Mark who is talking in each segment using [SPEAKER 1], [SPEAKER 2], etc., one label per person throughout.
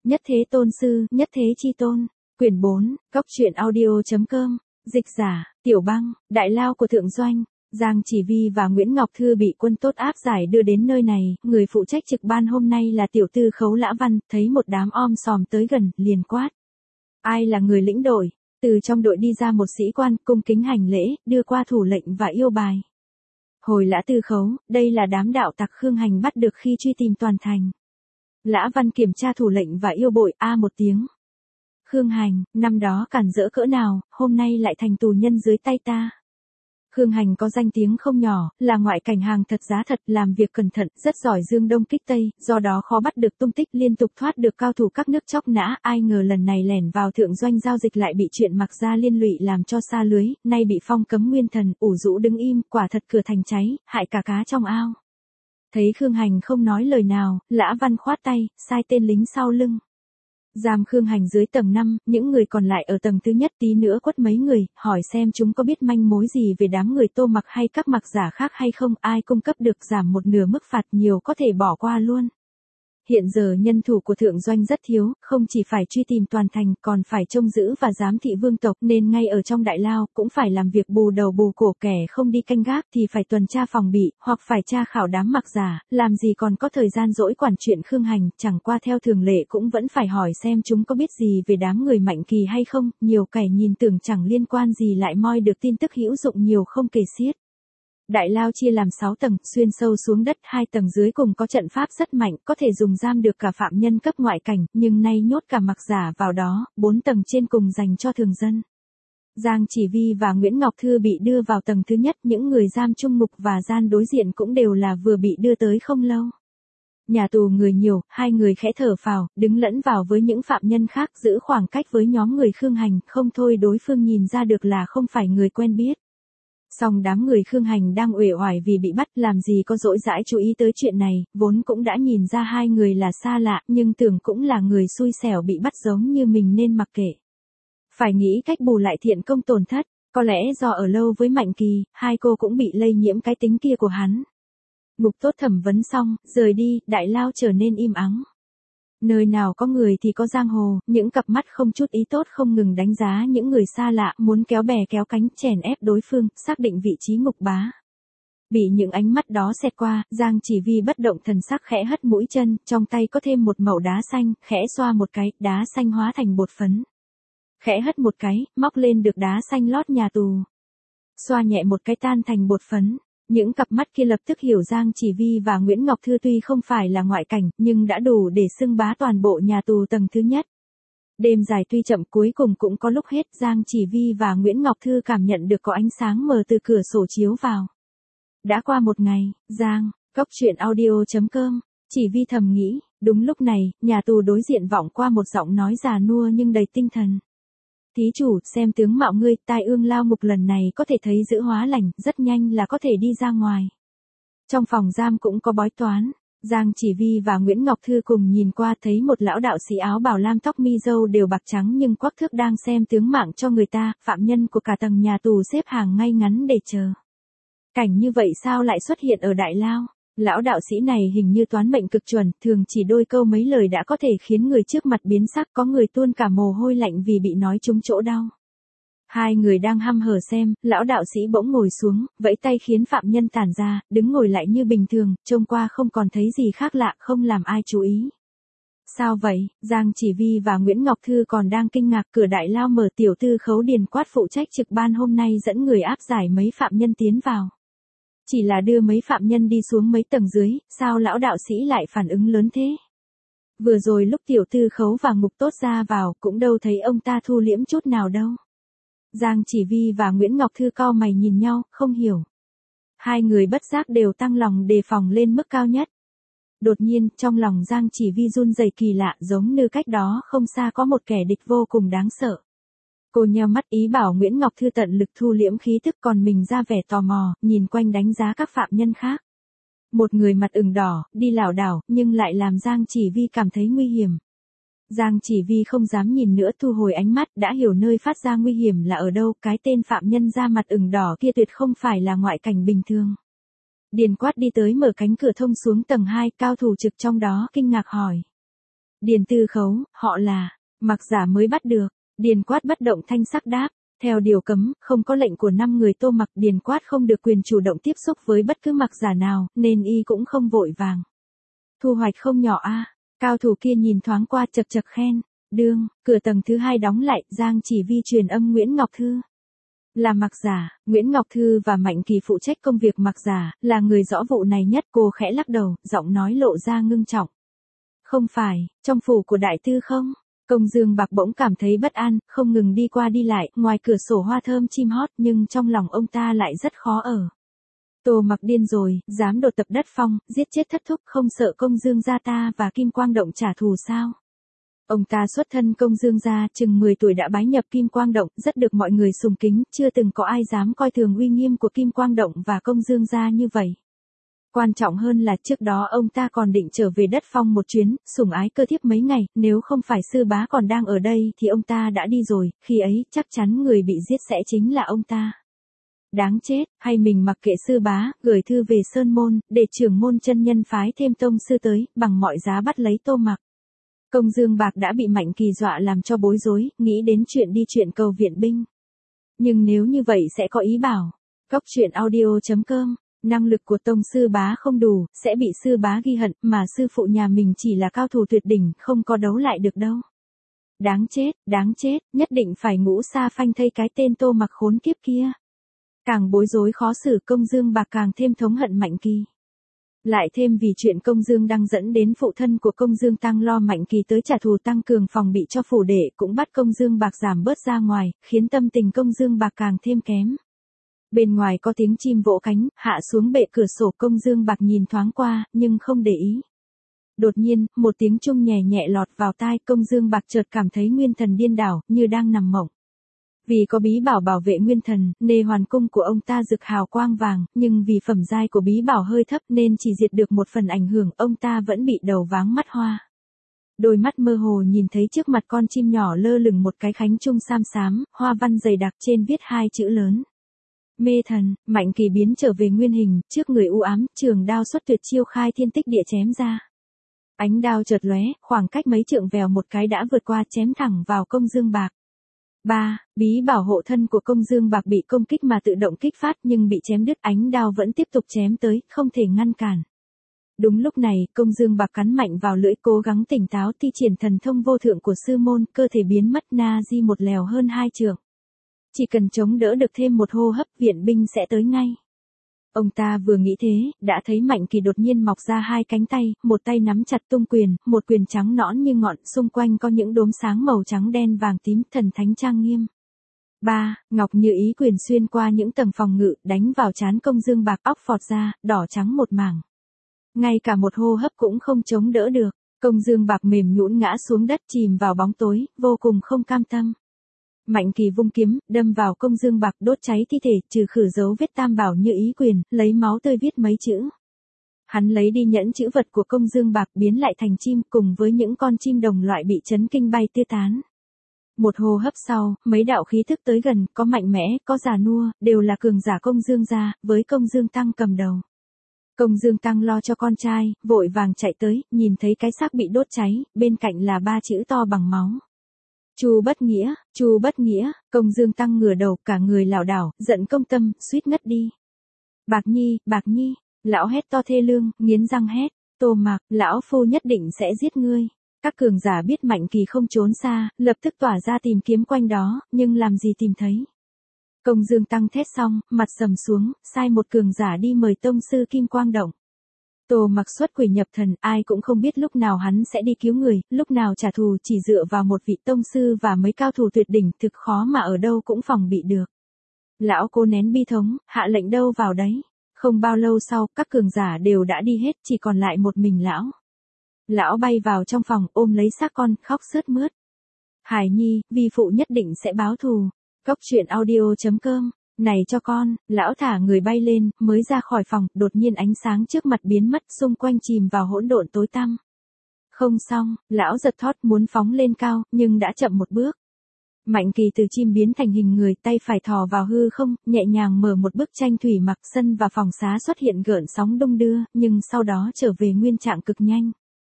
[SPEAKER 1] Nhất thế tôn sư, nhất thế chi tôn. Quyển 4, Cốc truyện audio.com. Dịch giả, Tiểu Băng, đại lao của Thượng Doanh. Giang Chỉ Vi và Nguyễn Ngọc Thư bị quân tốt áp giải đưa đến nơi này, người phụ trách trực ban hôm nay là tiểu tư Khấu Lã Văn, thấy một đám om sòm tới gần, liền quát. Ai là người lĩnh đội? Từ trong đội đi ra một sĩ quan, cung kính hành lễ, đưa qua thủ lệnh và yêu bài. Hồi Lã Tư Khấu, đây là đám đạo tặc Khương Hành bắt được khi truy tìm toàn thành. Lã Văn kiểm tra thủ lệnh và yêu bội, một tiếng. Khương Hành, năm đó cản rỡ cỡ nào, hôm nay lại thành tù nhân dưới tay ta. Khương Hành có danh tiếng không nhỏ, là ngoại cảnh hàng thật giá thật, làm việc cẩn thận, rất giỏi dương đông kích tây, do đó khó bắt được tung tích, liên tục thoát được cao thủ các nước chóc nã, ai ngờ lần này lẻn vào Thượng Doanh giao dịch lại bị chuyện mặc ra liên lụy làm cho xa lưới, nay bị phong cấm nguyên thần, ủ rũ đứng im, quả thật cửa thành cháy, hại cả cá trong ao. Thấy Khương Hành không nói lời nào, Lã Văn khoát tay, sai tên lính sau lưng. Giam Khương Hành dưới tầng 5, những người còn lại ở tầng thứ nhất, tí nữa quất mấy người, hỏi xem chúng có biết manh mối gì về đám người Tô Mặc hay các mặc giả khác hay không, ai cung cấp được giảm một nửa mức phạt, nhiều có thể bỏ qua luôn. Hiện giờ nhân thủ của Thượng Doanh rất thiếu, không chỉ phải truy tìm toàn thành, còn phải trông giữ và giám thị vương tộc, nên ngay ở trong đại lao, cũng phải làm việc bù đầu bù cổ, kẻ không đi canh gác thì phải tuần tra phòng bị, hoặc phải tra khảo đám mặc giả, làm gì còn có thời gian dỗi quản chuyện Khương Hành, chẳng qua theo thường lệ cũng vẫn phải hỏi xem chúng có biết gì về đám người Mạnh Kỳ hay không, nhiều kẻ nhìn tưởng chẳng liên quan gì lại moi được tin tức hữu dụng nhiều không kể xiết. Đại lao chia làm 6 tầng, xuyên sâu xuống đất, 2 tầng dưới cùng có trận pháp rất mạnh, có thể dùng giam được cả phạm nhân cấp ngoại cảnh, nhưng nay nhốt cả mặc giả vào đó, 4 tầng trên cùng dành cho thường dân. Giang Chỉ Vi và Nguyễn Ngọc Thư bị đưa vào tầng thứ nhất, những người giam trung mục và gian đối diện cũng đều là vừa bị đưa tới không lâu. Nhà tù người nhiều, 2 người khẽ thở phào, đứng lẫn vào với những phạm nhân khác, giữ khoảng cách với nhóm người Khương Hành, không thôi đối phương nhìn ra được là không phải người quen biết. Song đám người Khương Hành đang uể oải vì bị bắt, làm gì có dỗi dãi chú ý tới chuyện này, vốn cũng đã nhìn ra 2 người là xa lạ, nhưng tưởng cũng là người xui xẻo bị bắt giống như mình nên mặc kệ. Phải nghĩ cách bù lại thiện công tổn thất, có lẽ do ở lâu với Mạnh Kỳ, 2 cô cũng bị lây nhiễm cái tính kia của hắn. Ngục tốt thẩm vấn xong, rời đi, đại lao trở nên im ắng. Nơi nào có người thì có giang hồ, những cặp mắt không chút ý tốt không ngừng đánh giá những người xa lạ, muốn kéo bè kéo cánh, chèn ép đối phương, xác định vị trí ngục bá. Bị những ánh mắt đó xẹt qua, Giang Chỉ Vi bất động thần sắc khẽ hất mũi chân, trong tay có thêm một mẩu đá xanh, khẽ xoa một cái, đá xanh hóa thành bột phấn. Khẽ hất một cái, móc lên được đá xanh lót nhà tù. Xoa nhẹ một cái tan thành bột phấn. Những cặp mắt kia lập tức hiểu Giang Chỉ Vi và Nguyễn Ngọc Thư tuy không phải là ngoại cảnh, nhưng đã đủ để xưng bá toàn bộ nhà tù tầng thứ nhất. Đêm dài tuy chậm cuối cùng cũng có lúc hết, Giang Chỉ Vi và Nguyễn Ngọc Thư cảm nhận được có ánh sáng mờ từ cửa sổ chiếu vào. Đã qua một ngày, Cốc truyện audio.com, Chỉ Vi thầm nghĩ, đúng lúc này, nhà tù đối diện vọng qua một giọng nói già nua nhưng đầy tinh thần. Thí chủ, xem tướng mạo ngươi, tai ương lao ngục lần này có thể thấy giữ hóa lành, rất nhanh là có thể đi ra ngoài. Trong phòng giam cũng có bói toán. Giang Chỉ Vi và Nguyễn Ngọc Thư cùng nhìn qua thấy một lão đạo sĩ áo bào lam tóc mi râu đều bạc trắng nhưng quắc thước đang xem tướng mạng cho người ta, phạm nhân của cả tầng nhà tù xếp hàng ngay ngắn để chờ. Cảnh như vậy sao lại xuất hiện ở đại lao? Lão đạo sĩ này hình như toán mệnh cực chuẩn, thường chỉ đôi câu mấy lời đã có thể khiến người trước mặt biến sắc, có người tuôn cả mồ hôi lạnh vì bị nói trúng chỗ đau. 2 người đang hăm hở xem, lão đạo sĩ bỗng ngồi xuống, vẫy tay khiến phạm nhân tản ra, đứng ngồi lại như bình thường, trông qua không còn thấy gì khác lạ, không làm ai chú ý. Sao vậy? Giang Chỉ Vi và Nguyễn Ngọc Thư còn đang kinh ngạc, cửa đại lao mở, tiểu tư Khấu Điền Quát phụ trách trực ban hôm nay dẫn người áp giải mấy phạm nhân tiến vào. Chỉ là đưa mấy phạm nhân đi xuống mấy tầng dưới, sao lão đạo sĩ lại phản ứng lớn thế? Vừa rồi lúc tiểu tư Khấu và ngục tốt ra vào, cũng đâu thấy ông ta thu liễm chút nào đâu. Giang Chỉ Vi và Nguyễn Ngọc Thư cau mày nhìn nhau, không hiểu. 2 người bất giác đều tăng lòng đề phòng lên mức cao nhất. Đột nhiên, trong lòng Giang Chỉ Vi run rẩy kỳ lạ, giống như cách đó không xa có một kẻ địch vô cùng đáng sợ. Cô nheo mắt ý bảo Nguyễn Ngọc Thư tận lực thu liễm khí thức, còn mình ra vẻ tò mò, nhìn quanh đánh giá các phạm nhân khác. Một người mặt ửng đỏ, đi lảo đảo, nhưng lại làm Giang Chỉ Vi cảm thấy nguy hiểm. Giang Chỉ Vi không dám nhìn nữa, thu hồi ánh mắt, đã hiểu nơi phát ra nguy hiểm là ở đâu, cái tên phạm nhân da mặt ửng đỏ kia tuyệt không phải là ngoại cảnh bình thường. Điền Quát đi tới mở cánh cửa thông xuống tầng 2, cao thủ trực trong đó kinh ngạc hỏi. Điền Tư Khấu, họ là, Mặc Giả mới bắt được. Điền Quát bất động thanh sắc đáp, theo điều cấm, không có lệnh của 5 người Tô Mặc, Điền Quát không được quyền chủ động tiếp xúc với bất cứ Mặc Giả nào, nên y cũng không vội vàng. Thu hoạch không nhỏ a. Cao thủ kia nhìn thoáng qua chật chật khen. Đương, cửa tầng thứ 2 đóng lại, Giang Chỉ Vi truyền âm Nguyễn Ngọc Thư. Là Mặc Giả, Nguyễn Ngọc Thư và Mạnh Kỳ phụ trách công việc Mặc Giả, là người rõ vụ này nhất. Cô khẽ lắc đầu, giọng nói lộ ra ngưng trọng. Không phải, trong phủ của đại tư không? Công Dương Bạc bỗng cảm thấy bất an, không ngừng đi qua đi lại, ngoài cửa sổ hoa thơm chim hót nhưng trong lòng ông ta lại rất khó ở. Tô Mặc điên rồi, dám đột tập đất phong, giết chết thất thúc, không sợ Công Dương gia ta và Kim Quang Động trả thù sao? Ông ta xuất thân Công Dương gia, chừng 10 tuổi đã bái nhập Kim Quang Động, rất được mọi người sùng kính, chưa từng có ai dám coi thường uy nghiêm của Kim Quang Động và Công Dương gia như vậy. Quan trọng hơn là trước đó ông ta còn định trở về đất phong một chuyến, sủng ái cơ thiếp mấy ngày, nếu không phải sư bá còn đang ở đây thì ông ta đã đi rồi, khi ấy chắc chắn người bị giết sẽ chính là ông ta. Đáng chết, hay mình mặc kệ sư bá, gửi thư về Sơn Môn, để trưởng môn chân nhân phái thêm tông sư tới, bằng mọi giá bắt lấy Tô Mặc. Công Dương Bạc đã bị Mạnh Kỳ dọa làm cho bối rối, nghĩ đến chuyện đi chuyện cầu viện binh. Nhưng nếu như vậy sẽ có ý bảo. Góc truyện audio.com, năng lực của tông sư bá không đủ, sẽ bị sư bá ghi hận, mà sư phụ nhà mình chỉ là cao thủ tuyệt đỉnh, không có đấu lại được đâu. Đáng chết, nhất định phải ngũ sa phanh thây cái tên Tô Mặc khốn kiếp kia. Càng bối rối khó xử, Công Dương Bạc càng thêm thống hận Mạnh Kỳ. Lại thêm vì chuyện Công Dương đang dẫn đến phụ thân của Công Dương Tăng lo Mạnh Kỳ tới trả thù, tăng cường phòng bị cho phủ đệ, cũng bắt Công Dương Bạc giảm bớt ra ngoài, khiến tâm tình Công Dương Bạc càng thêm kém. Bên ngoài có tiếng chim vỗ cánh, hạ xuống bệ cửa sổ. Công Dương Bạc nhìn thoáng qua, nhưng không để ý. Đột nhiên, một tiếng chuông nhẹ nhẹ lọt vào tai. Công Dương Bạc chợt cảm thấy nguyên thần điên đảo, như đang nằm mộng. Vì có bí bảo bảo vệ nguyên thần, nê hoàn cung của ông ta rực hào quang vàng, nhưng vì phẩm giai của bí bảo hơi thấp nên chỉ diệt được một phần ảnh hưởng, ông ta vẫn bị đầu váng mắt hoa. Đôi mắt mơ hồ nhìn thấy trước mặt con chim nhỏ lơ lửng một cái khánh trung sam xám, hoa văn dày đặc, trên viết 2 chữ lớn. Mê thần. Mạnh Kỳ biến trở về nguyên hình, trước người u ám, trường đao xuất tuyệt chiêu khai thiên tích địa chém ra. Ánh đao chợt lóe, khoảng cách mấy trượng vèo một cái đã vượt qua, chém thẳng vào Công Dương Bạc. Bí bảo hộ thân của Công Dương Bạc bị công kích mà tự động kích phát, nhưng bị chém đứt, ánh đao vẫn tiếp tục chém tới, không thể ngăn cản. Đúng lúc này, Công Dương Bạc cắn mạnh vào lưỡi, cố gắng tỉnh táo, thi triển thần thông vô thượng của sư môn, cơ thể biến mất na di một lèo hơn 2 trượng. Chỉ cần chống đỡ được thêm một hô hấp, viện binh sẽ tới ngay. Ông ta vừa nghĩ thế, đã thấy Mạnh Kỳ đột nhiên mọc ra 2 cánh tay, một tay nắm chặt tung quyền, một quyền trắng nõn như ngọn, xung quanh có những đốm sáng màu trắng đen vàng tím, thần thánh trang nghiêm. Ngọc như ý quyền xuyên qua những tầng phòng ngự, đánh vào trán Công Dương Bạc, óc phọt ra, đỏ trắng một mảng. Ngay cả một hô hấp cũng không chống đỡ được, Công Dương Bạc mềm nhũn ngã xuống đất, chìm vào bóng tối, vô cùng không cam tâm. Mạnh Kỳ vung kiếm, đâm vào Công Dương Bạc, đốt cháy thi thể, trừ khử dấu vết tam bảo như ý quyền, lấy máu tươi viết mấy chữ. Hắn lấy đi nhẫn chữ vật của Công Dương Bạc, biến lại thành chim, cùng với những con chim đồng loại bị chấn kinh bay tứ tán. Một hô hấp sau, mấy đạo khí thức tới gần, có mạnh mẽ, có già nua, đều là cường giả Công Dương gia, với Công Dương Tăng cầm đầu. Công Dương Tăng lo cho con trai, vội vàng chạy tới, nhìn thấy cái xác bị đốt cháy, bên cạnh là 3 chữ to bằng máu. Chu Bất Nghĩa, Công Dương Tăng ngửa đầu, cả người lảo đảo, giận công tâm, suýt ngất đi. Bạc Nhi, lão hét to thê lương, nghiến răng hét, Tô Mặc, lão phu nhất định sẽ giết ngươi. Các cường giả biết Mạnh Kỳ không trốn xa, lập tức tỏa ra tìm kiếm quanh đó, nhưng làm gì tìm thấy. Công Dương Tăng thét xong, mặt sầm xuống, sai một cường giả đi mời tông sư Kim Quang Động. Tô Mặc xuất quỷ nhập thần, ai cũng không biết lúc nào hắn sẽ đi cứu người, lúc nào trả thù, chỉ dựa vào một vị tông sư và mấy cao thủ tuyệt đỉnh, thực khó mà ở đâu cũng phòng bị được. Lão cố nén bi thống, hạ lệnh đâu vào đấy. Không bao lâu sau, các cường giả đều đã đi hết, chỉ còn lại một mình lão. Lão bay vào trong phòng, ôm lấy xác con, khóc sướt mướt. Hải Nhi, vi phụ nhất định sẽ báo thù. Góc truyện audio.com. Này cho con, lão thả người bay lên, mới ra khỏi phòng, đột nhiên ánh sáng trước mặt biến mất, xung quanh chìm vào hỗn độn tối tăm. Không xong, lão giật thót muốn phóng lên cao, nhưng đã chậm một bước. Mạnh Kỳ từ chim biến thành hình người, tay phải thò vào hư không, nhẹ nhàng mở một bức tranh thủy mặc, sân và phòng xá xuất hiện gợn sóng đung đưa, nhưng sau đó trở về nguyên trạng cực nhanh.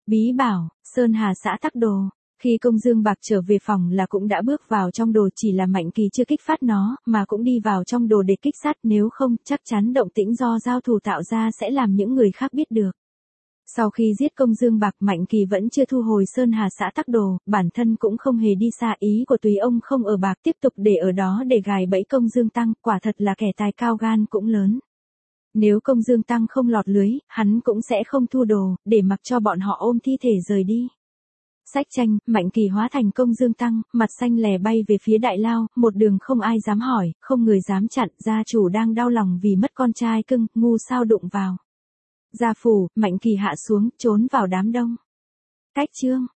[SPEAKER 1] Bí bảo, Sơn Hà xã tắc đồ. Khi công dương bạc trở về phòng là cũng đã bước vào trong đồ, chỉ là Mạnh Kỳ chưa kích phát nó, mà cũng đi vào trong đồ để kích sát, nếu không, chắc chắn động tĩnh do giao thủ tạo ra sẽ làm những người khác biết được. Sau khi giết công dương bạc, Mạnh Kỳ vẫn chưa thu hồi Sơn Hà xã tắc đồ, bản thân cũng không hề đi xa, ý của Tùy ông không ở bạc tiếp tục để ở đó để gài bẫy công dương tăng, quả thật là kẻ tài cao gan cũng lớn. Nếu công dương tăng không lọt lưới, hắn cũng sẽ không thu đồ, để mặc cho bọn họ ôm thi thể rời đi. Sách tranh, Mạnh Kỳ hóa thành công dương tăng, mặt xanh lè bay về phía đại lao, một đường không ai dám hỏi, không người dám chặn, gia chủ đang đau lòng vì mất con trai cưng, ngu sao đụng vào. Gia phủ, Mạnh Kỳ hạ xuống, trốn vào đám đông. Cách chương